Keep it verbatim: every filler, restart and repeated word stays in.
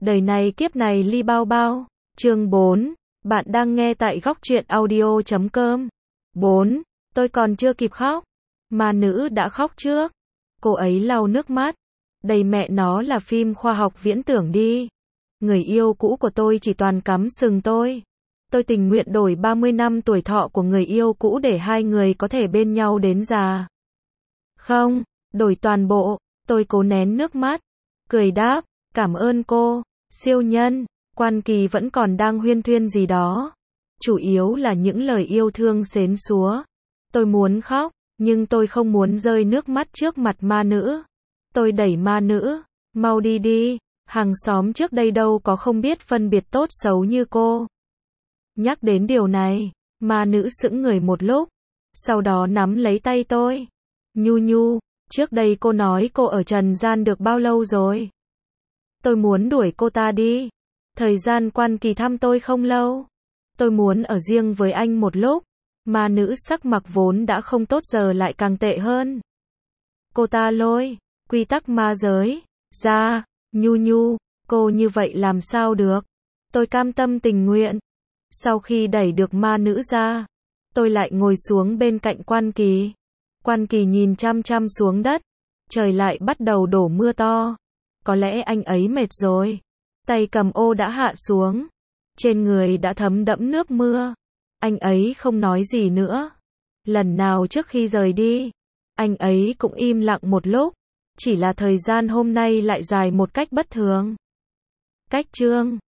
Đời này kiếp này ly bao bao. Chương bốn. Bạn đang nghe tại góc truyện audio chấm com. bốn. Tôi còn chưa kịp khóc. Ma nữ đã khóc trước. Cô ấy lau nước mắt. Đây mẹ nó là phim khoa học viễn tưởng đi. Người yêu cũ của tôi chỉ toàn cắm sừng tôi. Tôi tình nguyện đổi ba mươi năm tuổi thọ của người yêu cũ để hai người có thể bên nhau đến già. Không, đổi toàn bộ. Tôi cố nén nước mắt. Cười đáp, cảm ơn cô, siêu nhân. Quan Kỳ vẫn còn đang huyên thuyên gì đó. Chủ yếu là những lời yêu thương xến xúa. Tôi muốn khóc, nhưng tôi không muốn rơi nước mắt trước mặt ma nữ. Tôi đẩy ma nữ, mau đi đi, hàng xóm trước đây đâu có không biết phân biệt tốt xấu như cô. Nhắc đến điều này, ma nữ sững người một lúc, sau đó nắm lấy tay tôi. Nhu nhu, trước đây cô nói cô ở trần gian được bao lâu rồi? Tôi muốn đuổi cô ta đi. Thời gian Quan Kỳ thăm tôi không lâu. Tôi muốn ở riêng với anh một lúc. Ma nữ sắc mặt vốn đã không tốt giờ lại càng tệ hơn. Cô ta lôi quy tắc ma giới ra. Nhu nhu, cô như vậy làm sao được? Tôi cam tâm tình nguyện. Sau khi đẩy được ma nữ ra, tôi lại ngồi xuống bên cạnh Quan Kỳ. Quan Kỳ nhìn chăm chăm xuống đất. Trời lại bắt đầu đổ mưa to. Có lẽ anh ấy mệt rồi. Tay cầm ô đã hạ xuống. Trên người đã thấm đẫm nước mưa. Anh ấy không nói gì nữa. Lần nào trước khi rời đi, anh ấy cũng im lặng một lúc. Chỉ là thời gian hôm nay lại dài một cách bất thường. Cách chương